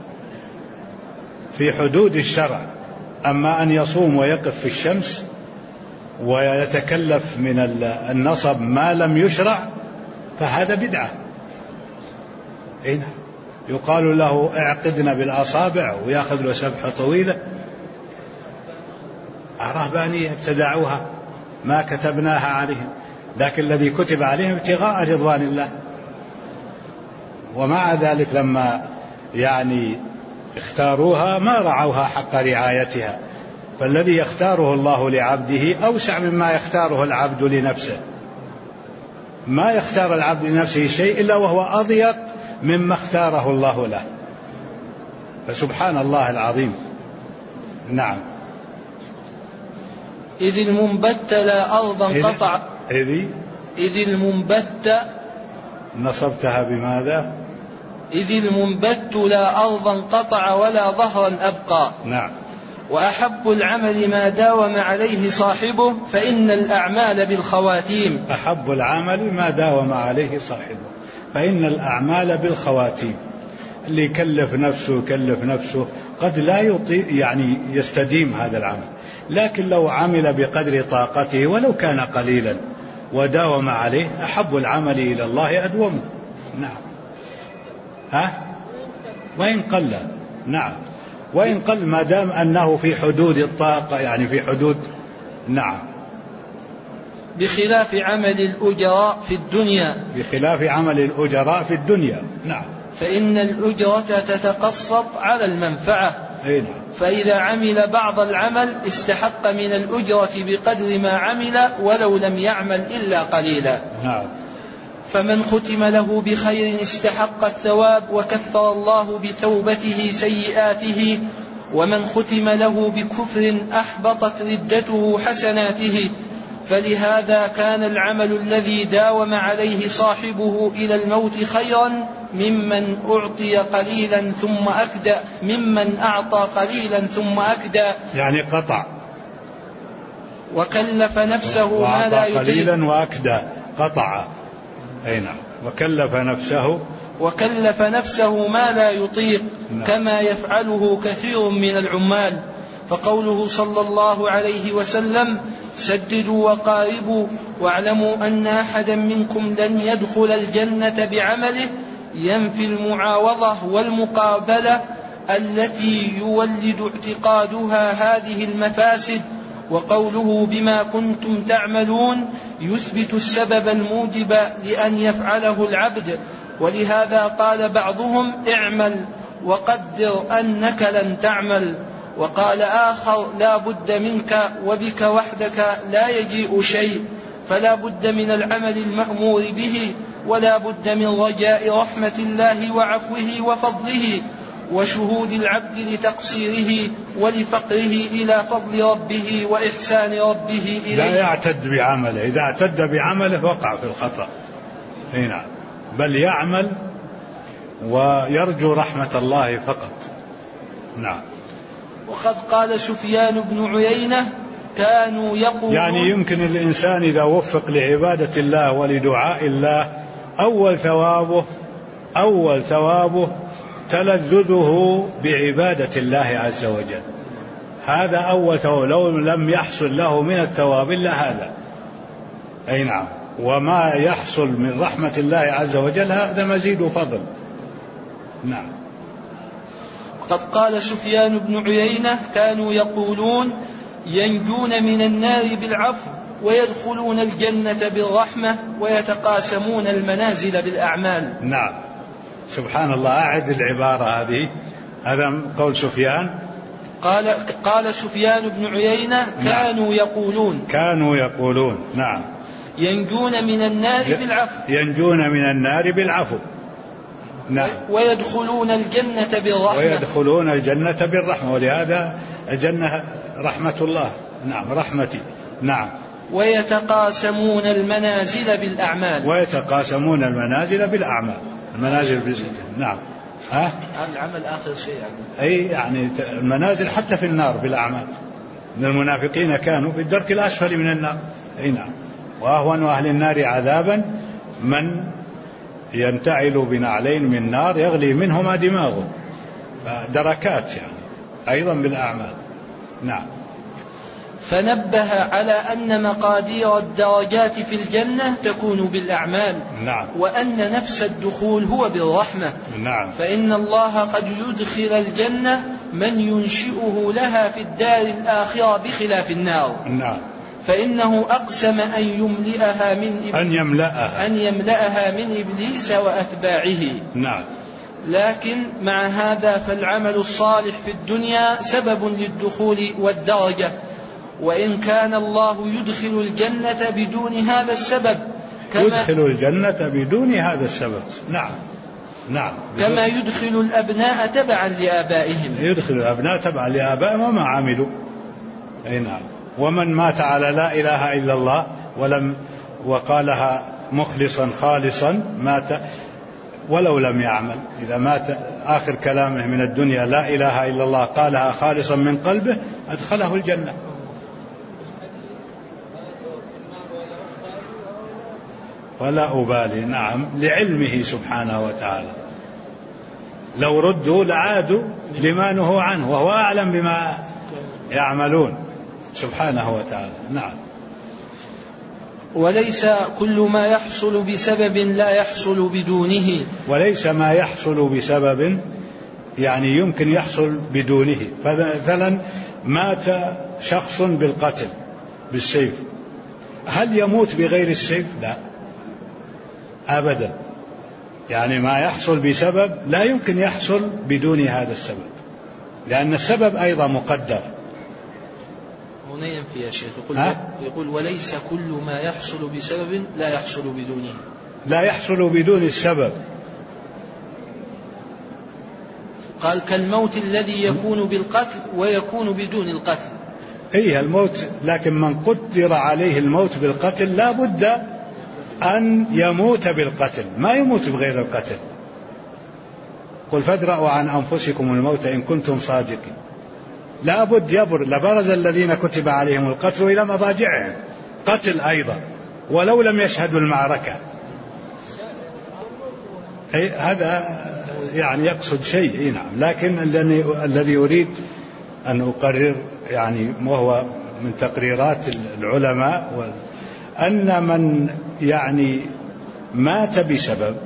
في حدود الشرع. أما أن يصوم ويقف في الشمس ويتكلف من النصب ما لم يشرع فهذا بدعة. يقال له اعقدنا بالأصابع ويأخذ له سبحة طويلة. الرهبانية ابتدعوها ما كتبناها عليهم، لكن الذي كتب عليهم ابتغاء رضوان الله، ومع ذلك لما يعني اختاروها ما رعوها حق رعايتها، فالذي يختاره الله لعبده أوسع مما يختاره العبد لنفسه. ما يختار العبد لنفسه شيء إلا وهو أضيق مما اختاره الله له، فسبحان الله العظيم. نعم. إذ المنبت لا أرضا قطع. إذ المنبت نصبتها بماذا؟ إذ المنبت لا أرضا قطع ولا ظهرا أبقى. نعم. وأحب العمل ما داوم عليه صاحبه، فإن الأعمال بالخواتيم. أحب العمل ما داوم عليه صاحبه، فإن الأعمال بالخواتيم. اللي يكلف نفسه قد لا يطيق يعني يستديم هذا العمل، لكن لو عمل بقدر طاقته ولو كان قليلا وداوم عليه أحب العمل إلى الله أدومه. نعم. وإن قل. نعم، وإن قل ما دام أنه في حدود الطاقة، يعني في حدود. نعم. بخلاف عمل الأجراء في الدنيا. بخلاف عمل الأجراء في الدنيا. نعم. فإن الأجرة تتقسط على المنفعة. نعم. فإذا عمل بعض العمل استحق من الأجرة بقدر ما عمل ولو لم يعمل إلا قليلا. نعم. فمن ختم له بخير استحق الثواب وكفر الله بتوبته سيئاته، ومن ختم له بكفر أحبطت ردته حسناته، فلهذا كان العمل الذي داوم عليه صاحبه إلى الموت خيرا ممن أعطى قليلا ثم أكدى يعني قطع، وكلف نفسه ما لا يطيق قليلا وأكدى قطع، أي نعم، وكلف نفسه ما لا يطيق كما يفعله كثير من العمال. فقوله صلى الله عليه وسلم: سددوا وقاربوا واعلموا أن أحدا منكم لن يدخل الجنة بعمله، ينفي المعاوضة والمقابلة التي يولد اعتقادها هذه المفاسد. وقوله بما كنتم تعملون يثبت السبب الموجب لأن يفعله العبد. ولهذا قال بعضهم: اعمل وقدر أنك لن تعمل. وقال آخر: لا بد منك وبك وحدك لا يجيء شيء، فلا بد من العمل المأمور به، ولا بد من رجاء رحمة الله وعفوه وفضله، وشهود العبد لتقصيره ولفقره إلى فضل ربه وإحسان ربه إليه. لا يعتد بعمله، إذا اعتد بعمله وقع في الخطأ. هنا بل يعمل ويرجو رحمة الله فقط. نعم. وقد قال سفيان بن عيينة: كانوا يقولون، يعني يمكن الإنسان إذا وفق لعبادة الله ولدعاء الله أول ثوابه تلذذه بعبادة الله عز وجل. هذا أول ثواب، لو لم يحصل له من الثواب إلا هذا. أي نعم. وما يحصل من رحمة الله عز وجل هذا مزيد فضل. نعم. قد قال سفيان بن عيينة: كانوا يقولون: ينجون من النار بالعفو ويدخلون الجنة بالرحمة ويتقاسمون المنازل بالأعمال. نعم. سبحان الله. أعد العبارة هذه. هذا قول سفيان. قال سفيان بن عيينة: كانوا يقولون. نعم. ينجون من النار بالعفو. نعم. ويدخلون الجنة بالرحمة. ولهذا الجنة رحمة الله. نعم. رحمتي. نعم. ويتقاسمون المنازل بالأعمال. المنازل نعم. العمل آخر شيء يعني. أي يعني المنازل حتى في النار بالأعمال. إن المنافقين كانوا في الدرك الأسفل من النار. أي نعم. وأهون أهل النار عذابا من ينتعل بنعلين من نار يغلي منهما دماغه. دركات يعني أيضا بالأعمال. نعم. فنبه على أن مقادير الدرجات في الجنة تكون بالأعمال. نعم. وأن نفس الدخول هو بالرحمة. نعم. فإن الله قد يدخل الجنة من ينشئه لها في الدار الآخرة بخلاف النار. نعم. فإنه أقسم أن يملأها من إبليس وأتباعه. نعم. لكن مع هذا فالعمل الصالح في الدنيا سبب للدخول والدرجة، وإن كان الله يدخل الجنة بدون هذا السبب نعم. نعم. كما يدخل الأبناء تبعا لآبائهم وما عملوا. أي نعم. ومن مات على لا إله إلا الله وقالها مخلصا خالصا مات ولو لم يعمل. إذا مات آخر كلامه من الدنيا لا إله إلا الله قالها خالصا من قلبه أدخله الجنة. ولا أبالي. نعم. لعلمه سبحانه وتعالى. لو ردوا لعادوا لما نهوا عنه وهو أعلم بما يعملون سبحانه وتعالى. نعم. وليس كل ما يحصل بسبب لا يحصل بدونه. وليس ما يحصل بسبب يعني يمكن يحصل بدونه. مثلا مات شخص بالقتل بالسيف، هل يموت بغير السيف؟ لا أبدا. يعني ما يحصل بسبب لا يمكن يحصل بدون هذا السبب، لأن السبب أيضا مقدر. هنا ينفي يا شيخ. يقول وليس كل ما يحصل بسبب لا يحصل بدونه. لا يحصل بدون السبب. قال كالموت الذي يكون بالقتل ويكون بدون القتل. إيه الموت، لكن من قدر عليه الموت بالقتل لا بد أن يموت بالقتل، ما يموت بغير القتل. قل فادرأوا عن أنفسكم الموت إن كنتم صادقين. لا بد لبرز الذين كتب عليهم القتل إلى مضاجعهم، قتل أيضا ولو لم يشهدوا المعركة. هذا يعني يقصد شيء. نعم. لكن الذي أريد أن أقرر يعني وهو من تقريرات العلماء أن من يعني مات بسبب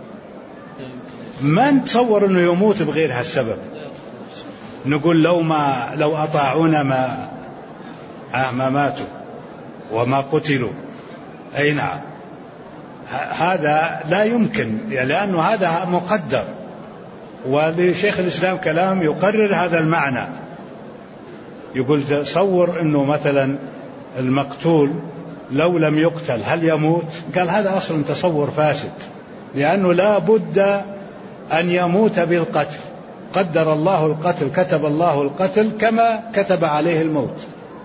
ما نتصور أنه يموت بغير هالسبب. نقول لو أطاعونا ما ماتوا وما قتلوا. أي نعم. هذا لا يمكن، لأنه هذا مقدر. ولشيخ الإسلام كلام يقرر هذا المعنى. يقول تصور أنه مثلا المقتول لو لم يقتل هل يموت؟ قال هذا أصلا تصور فاسد، لأنه لا بد أن يموت بالقتل. قدر الله القتل، كتب الله القتل كما كتب عليه الموت.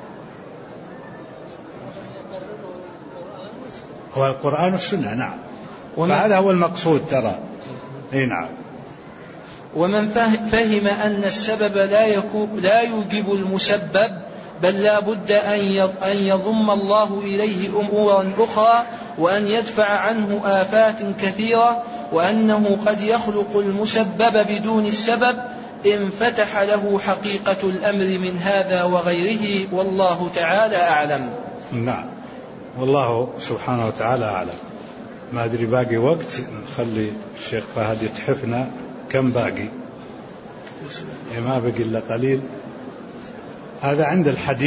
هو القرآن والسنة. نعم. فهذا هو المقصود ترى. اي نعم. ومن فهم أن السبب لا يوجب المسبب، بل لا بد أن يضم الله إليه أمورا أخرى، وأن يدفع عنه آفات كثيرة، وأنه قد يخلق المسبب بدون السبب، انفتح له حقيقة الأمر من هذا وغيره، والله تعالى أعلم. نعم. والله سبحانه وتعالى أعلم. ما أدري باقي وقت، نخلي الشيخ فهد يتحفنا. كم باقي؟ ما بقي إلا قليل. هذا عند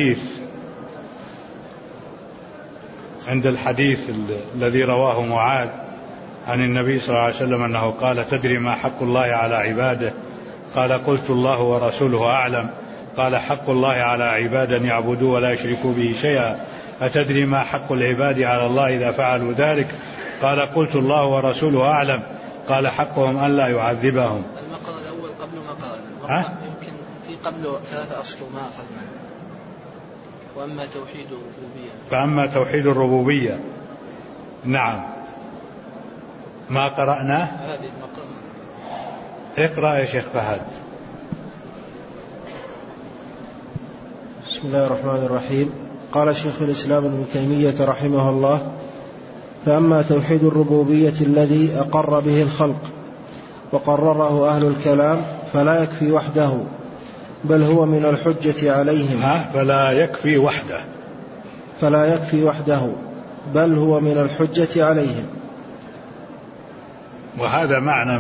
الحديث الذي رواه معاذ عن النبي صلى الله عليه وسلم أنه قال: تدري ما حق الله على عباده؟ قال: قلت الله ورسوله أعلم. قال: حق الله على عباده أن يعبدوه ولا يشركوا به شيئا. أتدري ما حق العباد على الله إذا فعلوا ذلك؟ قال: قلت الله ورسوله أعلم. قال: حقهم أن لا يعذبهم. المقرأ الأول قبل ما قرأنا يمكن في قبل 3 أسطر ما أخذنا. وأما توحيد الربوبية، فأما توحيد الربوبية. نعم. ما قرأنا هذه المقرأ. اقرأ يا شيخ فهد. بسم الله الرحمن الرحيم. قال شيخ الإسلام ابن تيمية رحمه الله: فأما توحيد الربوبية الذي أقر به الخلق وقرره أهل الكلام فلا يكفي وحده، بل هو من الحجة عليهم. فلا يكفي وحده بل هو من الحجة عليهم. وهذا معنى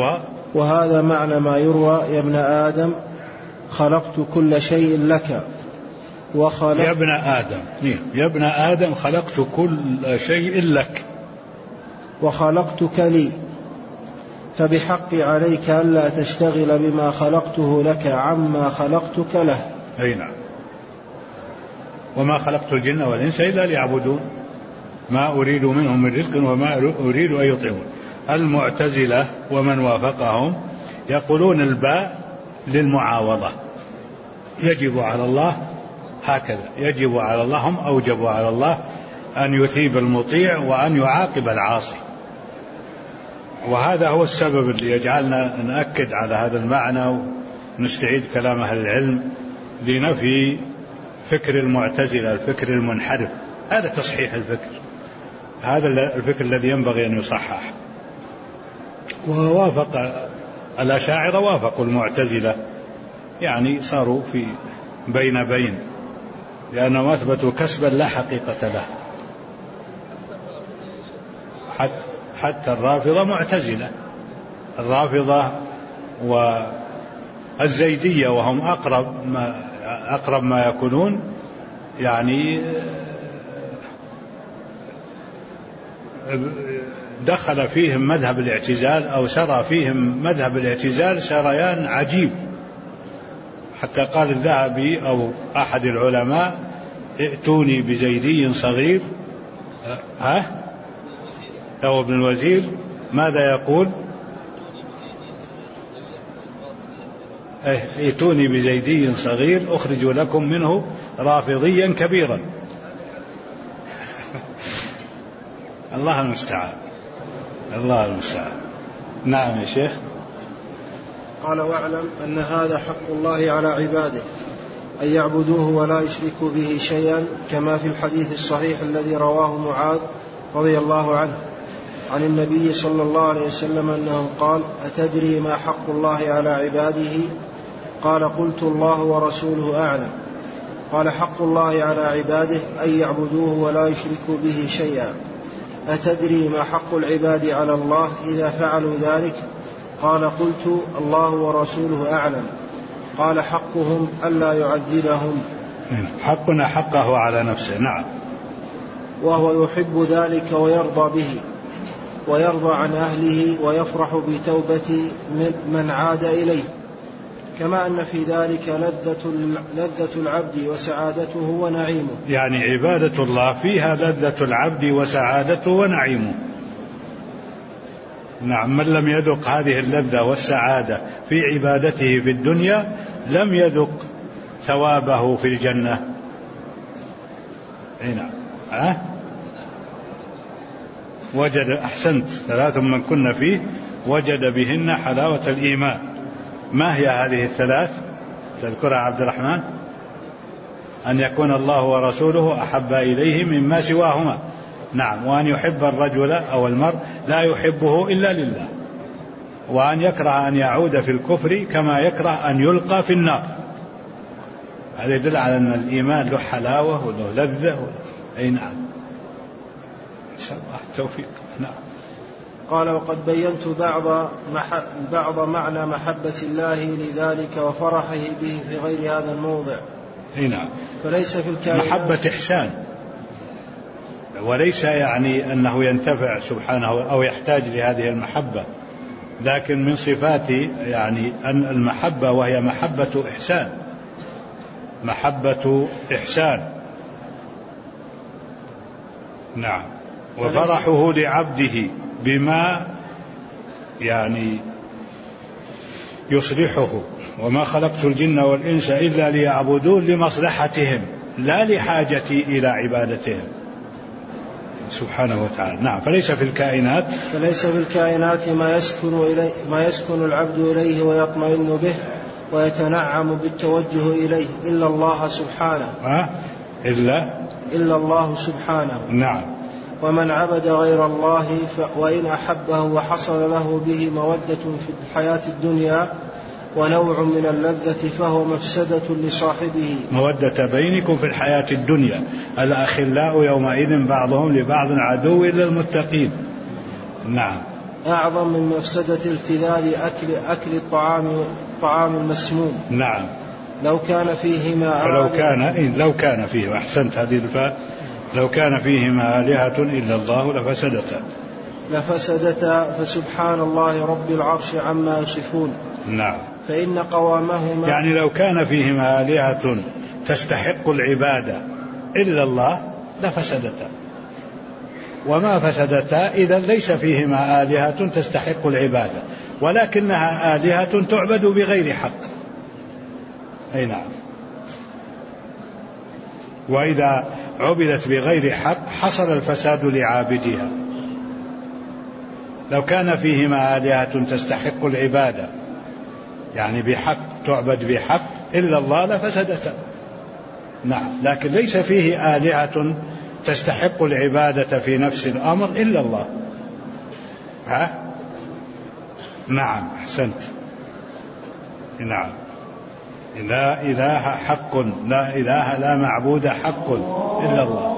ما يروى يا ابن آدم خلقت كل شيء لك يا ابن آدم خلقت كل شيء لك وخلقتك لي، فبحقي عليك ألا تشتغل بما خلقته لك عما خلقتك له. أي نعم. وما خلقت الجن والإنس إلا ليعبدون ما أريد منهم من رزق وما أريد أن يطعمون. المعتزلة ومن وافقهم يقولون الباء للمعاوضة، يجب على الله هكذا، يجب على الله، هم أوجبوا على الله أن يثيب المطيع وأن يعاقب العاصي. وهذا هو السبب اللي يجعلنا نأكد على هذا المعنى ونستعيد كلام أهل العلم لنفي فكر المعتزلة، الفكر المنحرف. هذا تصحيح الفكر، هذا الفكر الذي ينبغي أن يصحح. ووافق الأشاعرة، وافقوا المعتزلة، يعني صاروا في بين لأنهم أثبتوا كسبا لا حقيقة له. حتى الرافضة معتزلة، الرافضة والزيدية، وهم أقرب ما يكونون، يعني دخل فيهم مذهب الاعتزال أو سرى فيهم مذهب الاعتزال سريان عجيب، حتى قال الذهبي أو أحد العلماء: ائتوني بزيدي صغير. أو ابن الوزير ماذا يقول؟ ائتوني بزيدي صغير أخرج لكم منه رافضيا كبيرا. الله المستعان. الله المستعان. نعم يا شيخ. قال واعلم أن هذا حق الله على عباده أن يعبدوه ولا يشركوا به شيئا، كما في الحديث الصحيح الذي رواه معاذ رضي الله عنه عن النبي صلى الله عليه وسلم أنه قال: أتدري ما حق الله على عباده؟ قال: قلت الله ورسوله أعلم. قال: حق الله على عباده أن يعبدوه ولا يشركوا به شيئا. أتدري ما حق العباد على الله إذا فعلوا ذلك؟ قال: قلت الله ورسوله أعلم. قال: حقهم ألا يعذبهم. حقنا حقه على نفسه. نعم. وهو يحب ذلك ويرضى به، ويرضى عن أهله، ويفرح بتوبة من عاد إليه، كما أن في ذلك لذة العبد وسعادته ونعيمه. يعني عبادة الله فيها لذة العبد وسعادته ونعيمه. نعم. من لم يذق هذه اللذة والسعادة في عبادته في الدنيا لم يذق ثوابه في الجنة. نعم. وجد، أحسنت، 3 من كن فيه وجد بهن حلاوة الإيمان. ما هي هذه ال3؟ تذكرها عبد الرحمن. أن يكون الله ورسوله أحب إليه مما سواهما. نعم. وأن يحب الرجل أو المرء لا يحبه إلا لله، وأن يكره أن يعود في الكفر كما يكره أن يلقى في النار. هذا يدل على أن الإيمان له حلاوة وله لذة. أي نعم. إن شاء الله التوفيق. نعم. قال: وقد بينت بعض معنى محبة الله لذلك وفرحه به في غير هذا الموضع. نعم. فليس في الكائنات محبة إحسان، وليس يعني أنه ينتفع سبحانه أو يحتاج لهذه المحبة، لكن من صفات يعني أن المحبة وهي محبة إحسان. محبة إحسان. نعم. وفرحه لعبده بما يعني يصلحه. وما خلقت الجن والإنس إلا ليعبدون لمصلحتهم لا لحاجتي إلى عبادتهم سبحانه وتعالى. نعم. فليس في الكائنات ما يسكن العبد إليه ويطمئن به ويتنعم بالتوجه إليه إلا الله سبحانه. إلا الله سبحانه. نعم. ومن عبد غير الله وإن أحبه وحصل له به مودة في الحياة الدنيا ونوع من اللذة فهو مفسدة لصاحبه. مودة بينكم في الحياة الدنيا، الأخلاء يومئذ بعضهم لبعض عدو إلا المتقين. نعم. أعظم من مفسدة التذاذ أكل الطعام المسموم. نعم. لو كان فيهما أحسنت هذه الفاء. لو كان فيهما آلهة إلا الله لفسدتا فسبحان الله رب العرش عما يصفون. نعم. فإن قوامهما يعني لو كان فيهما آلهة تستحق العبادة إلا الله لفسدتا، وما فسدتا إذا ليس فيهما آلهة تستحق العبادة، ولكنها آلهة تعبد بغير حق. أي نعم. وإذا عبدت بغير حق حصل الفساد لعابدها. لو كان فيهما آلهة تستحق العبادة يعني بحق، تعبد بحق إلا الله لفسدتا. نعم. لكن ليس فيه آلهة تستحق العبادة في نفس الأمر إلا الله. نعم. أحسنت. نعم. لا إله حق، لا إله لا معبود حق إلا الله.